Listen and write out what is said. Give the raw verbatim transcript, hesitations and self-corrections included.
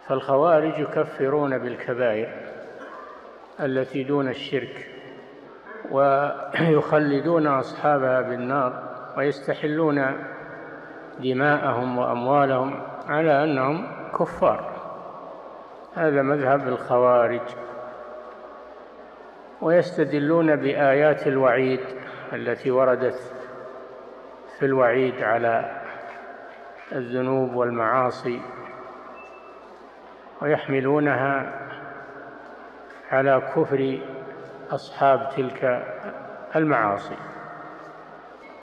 فالخوارج يكفرون بالكبائر التي دون الشرك، ويخلدون أصحابها بالنار، ويستحلون دماءهم وأموالهم على أنهم كفار. هذا مذهب الخوارج. ويستدلون بآيات الوعيد التي وردت في الوعيد على الذنوب والمعاصي، ويحملونها على كفر أصحاب تلك المعاصي.